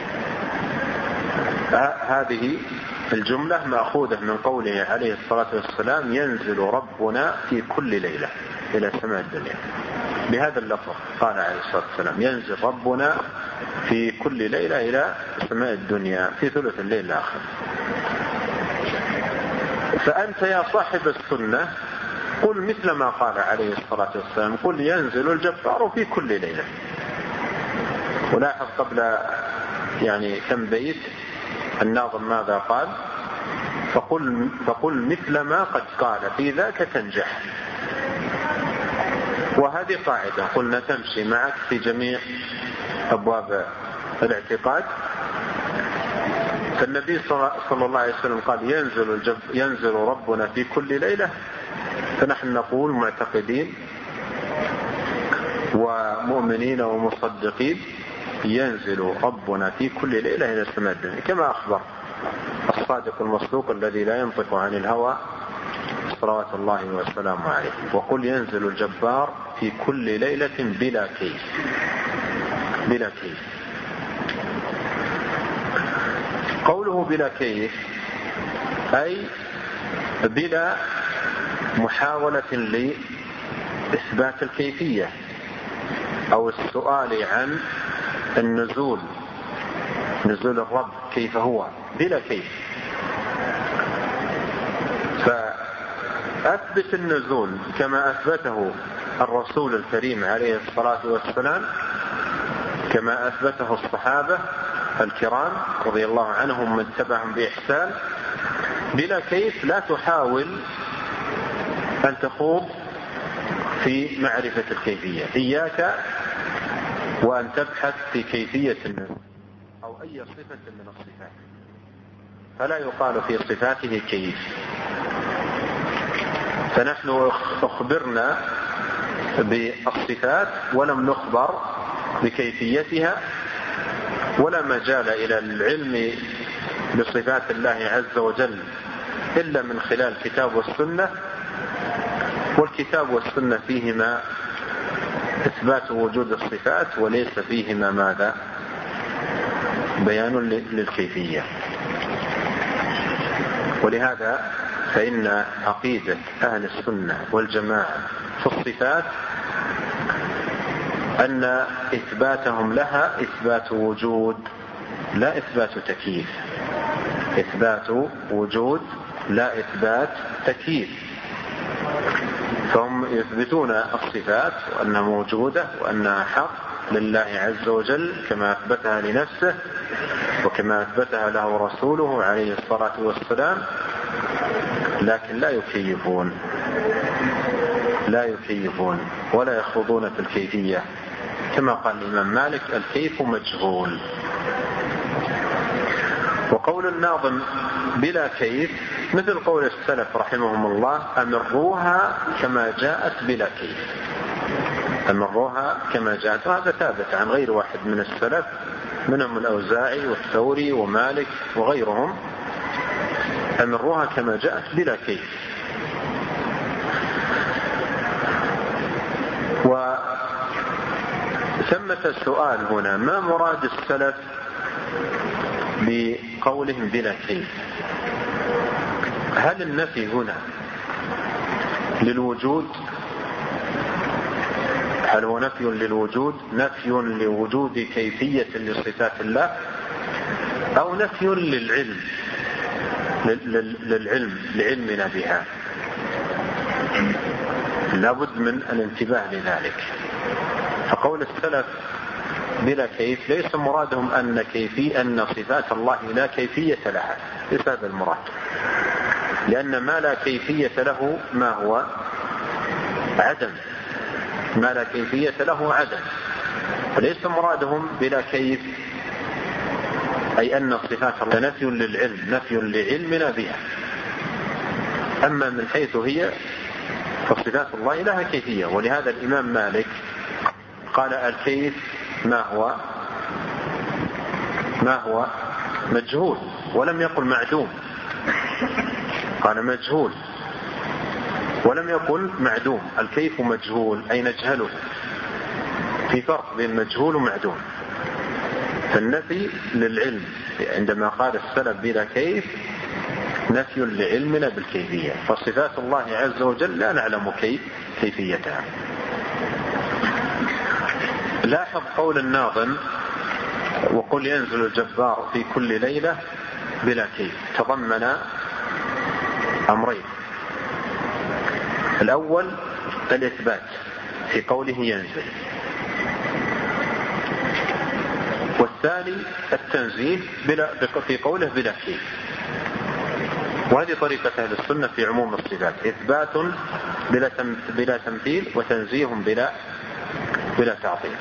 هذه الجملة مأخوذة من قوله عليه الصلاة والسلام ينزل ربنا في كل ليلة إلى سماء الدنيا. بهذا اللفظ قال عليه الصلاة والسلام ينزل ربنا في كل ليلة إلى سماء الدنيا في ثلث الليل الآخر. فأنت يا صاحب السنة قل مثل ما قال عليه الصلاة والسلام قل ينزل الجبار في كل ليلة. ولاحظ قبل كم بيت الناظم ماذا قال؟ فقل مثل ما قد قال في ذاك تنجح. وهذه قاعدة قلنا تمشي معك في جميع أبواب الاعتقاد. فالنبي صلى الله عليه وسلم قال ينزل ربنا في كل ليلة، فنحن نقول معتقدين ومؤمنين ومصدقين ينزل ربنا في كل ليلة إلى السماء الدنيا كما أخبر الصادق المصدوق الذي لا ينطق عن الهوى صلوات الله وسلامه عليه. وقل ينزل الجبار في كل ليلة بلا كيف. بلا كيف. قوله بلا كيف أي بلا محاولة لإثبات الكيفية أو السؤال عن النزول، نزول الرب كيف هو، بلا كيف. فأثبت النزول كما أثبته الرسول الكريم عليه الصلاة والسلام، كما أثبته الصحابة الكرام رضي الله عنهم من تبعهم بإحسان، بلا كيف. لا تحاول أن تخوض في معرفة الكيفية. إياك وأن تبحث في كيفية النزول أو أي صفة من الصفات، فلا يقال في صفاته كيف. فنحن أخبرنا بالصفات ولم نخبر بكيفيتها، ولا مجال إلى العلم بصفات الله عز وجل إلا من خلال الكتاب والسنة. والكتاب والسنة فيهما إثبات وجود الصفات وليس فيهما ماذا؟ بيان للكيفية. ولهذا فإن عقيدة أهل السنة والجماعة في الصفات أن إثباتهم لها إثبات وجود لا إثبات تكييف. إثبات وجود لا إثبات تكييف. فهم يثبتون الصفات وأنها موجودة وأنها حق لله عز وجل كما أثبتها لنفسه وكما أثبتها له رسوله عليه الصلاة والسلام، لكن لا يكيفون ولا يخوضون في الكيفية. كما قال الإمام مالك الكيف مجهول. وقول الناظم بلا كيف مثل قول السلف رحمهم الله أمروها كما جاءت بلا كيف. أمروها كما جاءت. وهذا ثابت عن غير واحد من السلف، منهم الأوزاعي والثوري ومالك وغيرهم. أمروها كما جاءت بلا كيف. وثمة السؤال هنا ما مراد السلف بقولهم بلا كيف؟ هل النفي هنا للوجود؟ هل هو نفي للوجود، نفي لوجود كيفية لصفات الله، أو نفي للعلم لعلمنا بها؟ لابد من الانتباه لذلك. فقول السلف بلا كيف ليس مرادهم أن صفات الله لا كيفية لها، ليس هذا المراد، لأن ما لا كيفية له ما هو عدم، ما لا كيفية له عدم. فليس مرادهم بلا كيف أي أن صفات الله نفي للعلم، نفي لعلمنا بها. أما من حيث هي فصفات الله لها كيفية. ولهذا الإمام مالك قال الكيف ما هو مجهول، ولم يقل معدوم، قال مجهول ولم يقل معدوم. الكيف مجهول أي نجهله، في فرق بين مجهول ومعدوم. فالنفي للعلم عندما قال السلف بلا كيف نفي لعلمنا بالكيفية، فصفات الله عز وجل لا نعلم كيفيتها. لاحظ قول الناظم وقل ينزل الجبار في كل ليلة بلا كيف، تضمن أمرين. الأول الإثبات في قوله ينزل، والثاني التنزيه في قوله بلا كيف. وهذه طريقة أهل السنة في عموم الصفات، إثبات بلا تمثيل، وتنزيه بلا تعطيل.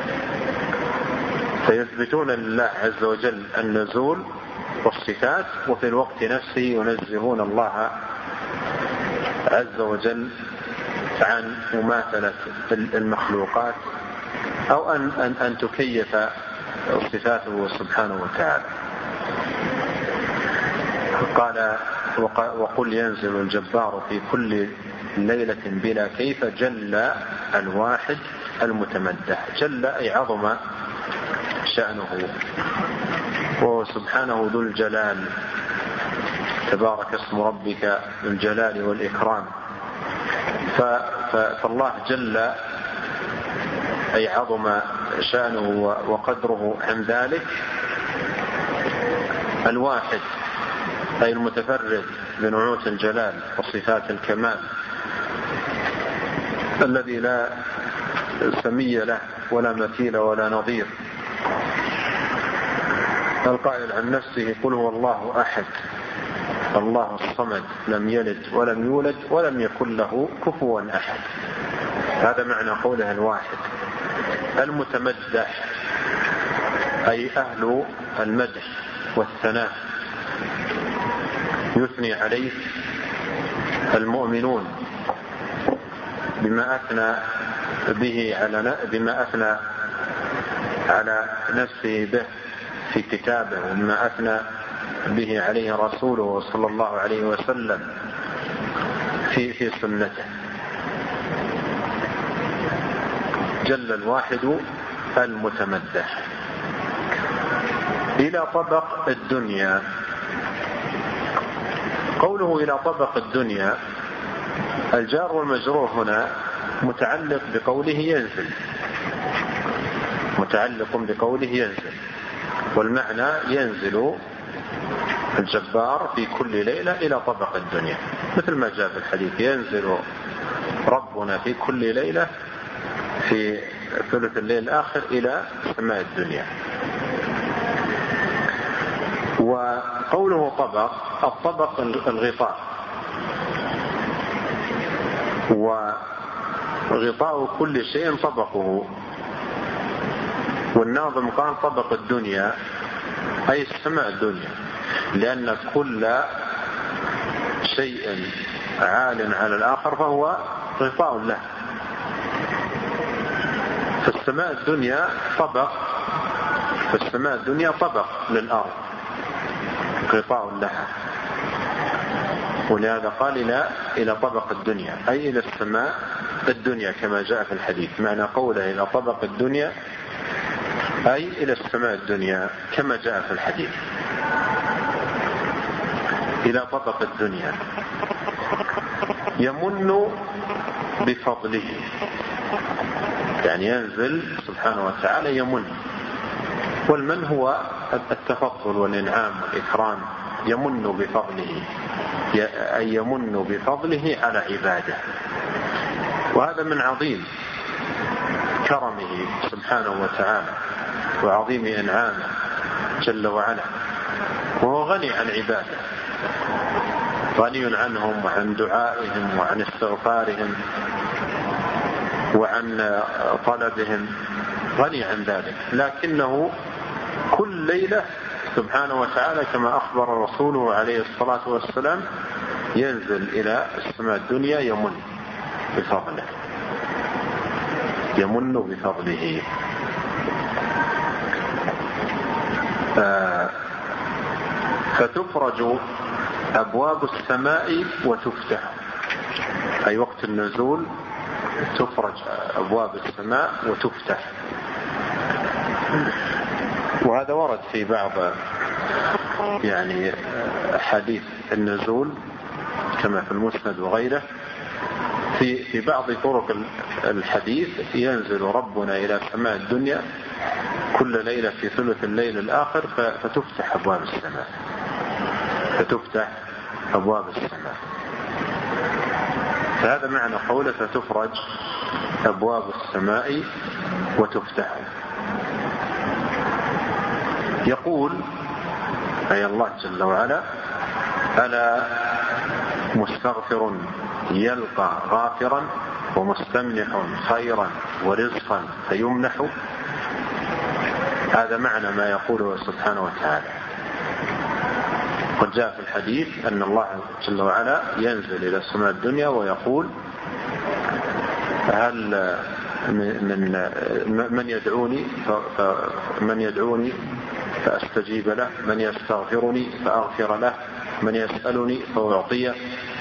فيثبتون لله عز وجل النزول والصفات، وفي الوقت نفسه ينزهون الله عز وجل عن مماثلة المخلوقات أو أن تكيف صفاته سبحانه وتعالى. قال وقل ينزل الجبار في كل ليلة بلا كيف جل الواحد المتمدح. جل أي عظم شأنه، وسبحانه ذو الجلال، تبارك اسم ربك ذو الجلال والإكرام. فالله جل أي عظم شأنه وقدره عن ذلك. الواحد أي المتفرد بنعوت الجلال وصفات الكمال، الذي لا سمي له ولا مثيل ولا نظير. القائل عن نفسه قل هو الله أحد الله الصمد لم يلد ولم يولد ولم يكن له كفوا أحد. هذا معنى قوله الواحد. المتمدح أي أهل المدح والثناء، يثني عليه المؤمنون بما أثنى على نفسه به في كتابه، وما أثنى به عليه رسوله صلى الله عليه وسلم في سنته. جل الواحد المتمدح. إلى طبق الدنيا. قوله إلى طبق الدنيا، الجار والمجرور هنا متعلق بقوله ينزل، متعلق بقوله ينزل، والمعنى ينزل الجبار في كل ليلة إلى طبق الدنيا، مثل ما جاء في الحديث ينزل ربنا في كل ليلة في ثلث الليل الآخر إلى سماء الدنيا. وقوله طبق، الطبق الغطاء، وغطاء كل شيء طبقه. والناظم قال طبق الدنيا أي سماء الدنيا، لأن كل شيء عال على الآخر فهو غطاء له. فالسماء الدنيا طبق، فالسماء الدنيا طبق للأرض غطاء لها، ولهذا قال إلى طبق الدنيا أي إلى السماء الدنيا كما جاء في الحديث. معنى قوله إلى طبق الدنيا أي إلى السماء الدنيا كما جاء في الحديث. إلى طبق الدنيا يمن بفضله، يعني ينزل سبحانه وتعالى يمن. والمن هو التفضل والإنعام والإكرام، يمن بفضله أن يمن بفضله على عباده. وهذا من عظيم كرمه سبحانه وتعالى وعظيم إنعامه جل وعلا، وهو غني عن عباده، غني عنهم وعن دعائهم وعن استغفارهم وعن طلبهم، غني عن ذلك، لكنه كل ليلة سبحانه وتعالى كما أخبر رسوله عليه الصلاة والسلام ينزل إلى السماء الدنيا يمن بفضله، يمن بفضله. فتفرج أبواب السماء وتفتح، أي وقت النزول تفرج أبواب السماء وتفتح. وهذا ورد في بعض حديث النزول كما في المسند وغيره. في بعض طرق الحديث ينزل ربنا إلى سماء الدنيا كل ليلة في ثلث الليل الآخر فتفتح أبواب السماء، فتفتح أبواب السماء. فهذا معنى قوله فتفرج أبواب السماء وتفتح. يقول أي الله جل وعلا: ألا مستغفر يلقى غافرا ومستمنح خيرا ورزقا فيمنح. هذا معنى ما يقوله سبحانه وتعالى. قد جاء في الحديث أن الله جل وعلا ينزل إلى السماء الدنيا ويقول: هل من يدعوني فأستجيب له، من يستغفرني فأغفر له، من يسألني فأعطيه.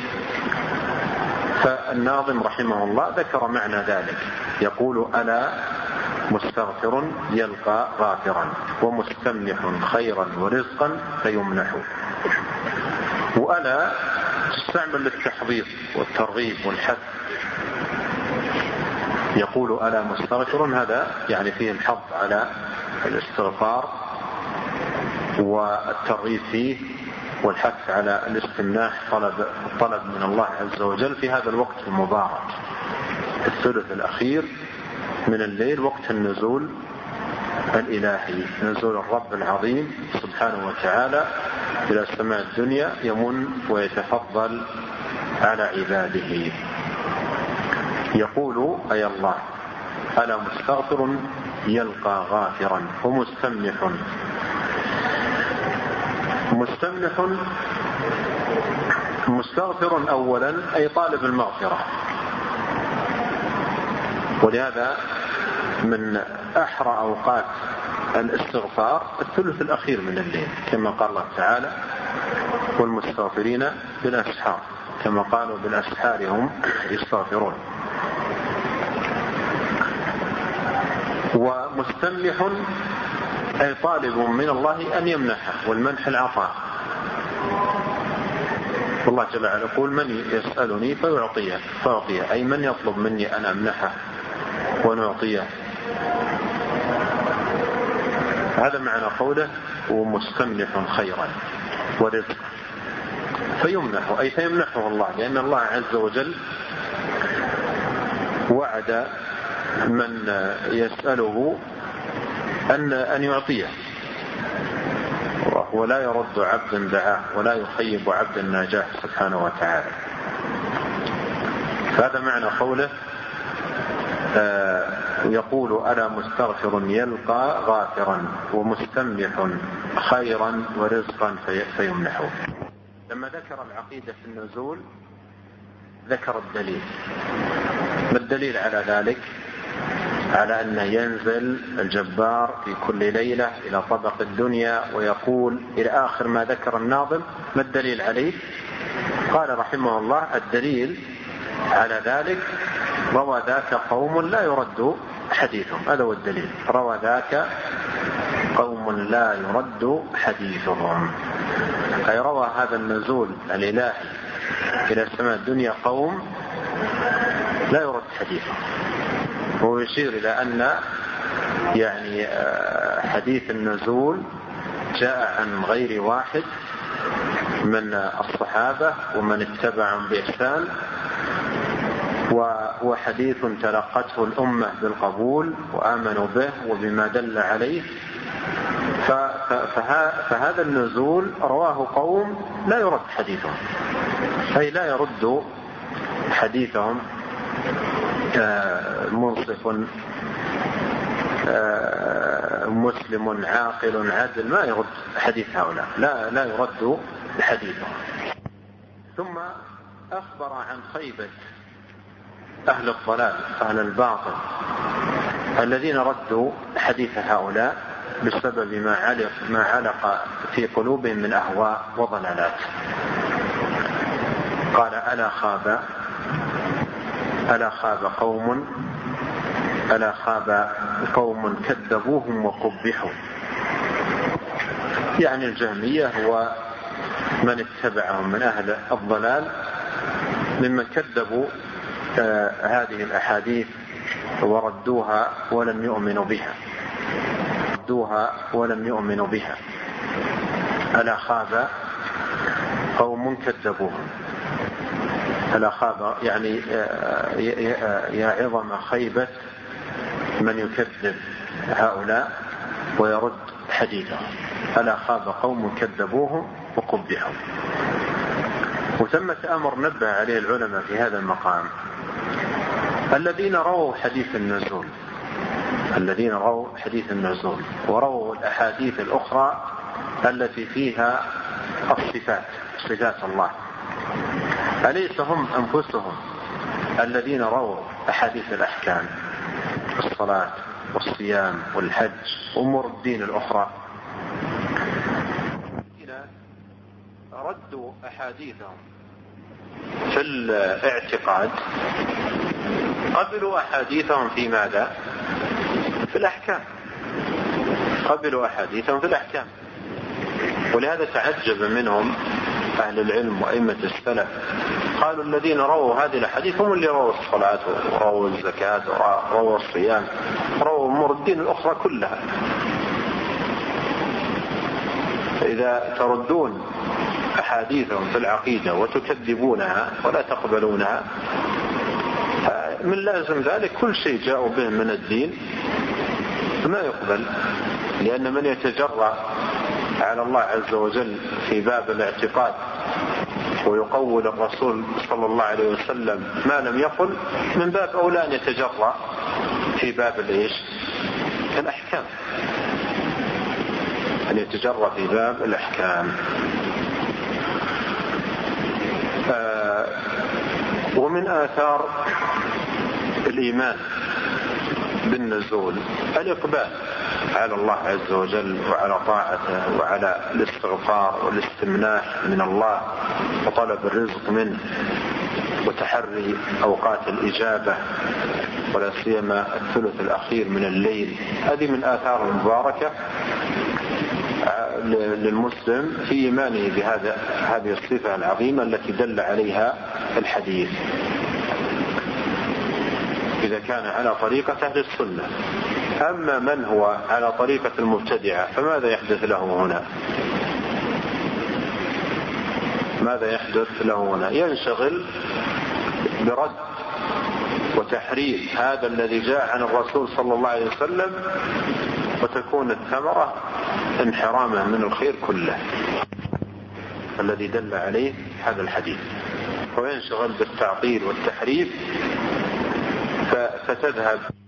فالناظم رحمه الله ذكر معنى ذلك، يقول: ألا مستغفر يلقى غافرا ومستمنح خيرا ورزقا فيمنح. وألا تستعمل للتحضيض والترغيب والحث. يقول: ألا مستغفر، هذا يعني فيه الحظ على الاستغفار والترغيب فيه والحث على الاستمناح، طلب من الله عز وجل في هذا الوقت المبارك، الثلث الأخير من الليل، وقت النزول الإلهي، نزول الرب العظيم سبحانه وتعالى إلى السماء الدنيا، يمن ويتفضل على عباده. يقول أي الله: ألا مستغفر يلقى غافرا ومستمنح. مستغفر أولا أي طالب المغفرة، ولهذا من أحرى أوقات الاستغفار الثلث الأخير من الليل، كما قال الله تعالى: والمستغفرين بالأسحار، كما قالوا بالأسحار هم يستغفرون. ومستمنح أي طالب من الله أن يمنحه، والمنح العطاء. والله جل وعلا يقول: من يسألني فأعطيه، أي من يطلب مني أن أمنحه ونعطيه. هذا معنى قوله: ومستمنح خيرا ورزقا فيمنح، أي فيمنحه الله، لأن الله عز وجل وعد من يسأله أن يعطيه، ولا يرد عبد دعاه ولا يخيب عبد ناجاه سبحانه وتعالى. فهذا معنى قوله: يقول: ألا مستغفر يلقى غافرا ومستمنح خيرا ورزقا فيمنحه. لما ذكر العقيدة في النزول ذكر الدليل. ما الدليل على ذلك؟ على أن ينزل الجبار في كل ليلة إلى طبق الدنيا ويقول إلى آخر ما ذكر الناظم. ما الدليل عليه؟ قال رحمه الله: الدليل على ذلك روى ذاك قوم لا يرد حديثهم. هذا هو الدليل، روى ذاك قوم لا يرد حديثهم، أي روى هذا النزول الإلهي إلى السماء الدنيا قوم لا يرد حديثهم. هو يشير إلى أن حديث النزول جاء عن غير واحد من الصحابة ومن اتبعهم بإحسان، وهو حديث تلقته الأمة بالقبول وآمنوا به وبما دل عليه. فهذا النزول رواه قوم لا يرد حديثهم، أي لا يرد حديثهم منصف مسلم عاقل عادل، ما يرد حديث هؤلاء، لا يرد حديثهم. ثم أخبر عن خيبة أهل الضلال أهل الباطل الذين ردوا حديث هؤلاء بسبب ما علق في قلوبهم من أهواء وضلالات. قال ألا خاب قوم كذبوهم وقبحوا، يعني الجهمية ومن اتبعهم من أهل الضلال ممن كذبوا هذه الأحاديث وردوها ولم يؤمنوا بها. ألا خاب قوم كذبوهم، ألا خاب يعني يا عظم خيبة من يكذب هؤلاء ويرد حديثهم. ألا خاب قوم كذبوهم وقبحوا. وثمة أمر نبه عليه العلماء في هذا المقام: الذين رووا حديث النزول ورووا الأحاديث الأخرى التي فيها صفات الله، أليس هم أنفسهم الذين رووا أحاديث الأحكام، الصلاة والصيام والحج وأمور الدين الأخرى؟ ردوا أحاديثهم في الاعتقاد قبلوا أحاديثهم في ماذا؟ في الأحكام. قبلوا أحاديثهم في الأحكام. ولهذا تعجب منهم أهل العلم وأئمة السلف، قالوا الذين رووا هذه الأحاديث هم اللي رووا الصلاة ورووا الزكاة ورووا الصيام، رووا أمور الدين الأخرى كلها. فإذا تردون أحاديثهم في العقيدة وتكذبونها ولا تقبلونها، من لازم ذلك كل شيء جاءوا به من الدين ما يقبل. لأن من يتجرأ على الله عز وجل في باب الاعتقاد ويقول الرسول صلى الله عليه وسلم ما لم يقل، من باب أولى أن يتجرأ في باب الأحكام، أن يتجرأ في باب الأحكام. ومن آثار الإيمان بالنزول الإقبال على الله عز وجل وعلى طاعته وعلى الاستغفار والاستمناح من الله وطلب الرزق منه وتحري أوقات الإجابة ولا سيما الثلث الأخير من الليل. هذه من آثار المباركة للمسلم في إيمانه هذه الصفة العظيمة التي دل عليها الحديث، إذا كان على طريقة أهل السنة. أما من هو على طريقة المبتدعة فماذا يحدث له هنا؟ ينشغل برد وتحريف هذا الذي جاء عن الرسول صلى الله عليه وسلم، وتكون الثمرة انحرامه من الخير كله الذي دل عليه هذا الحديث، وينشغل بالتعطيل والتحريف فتذهب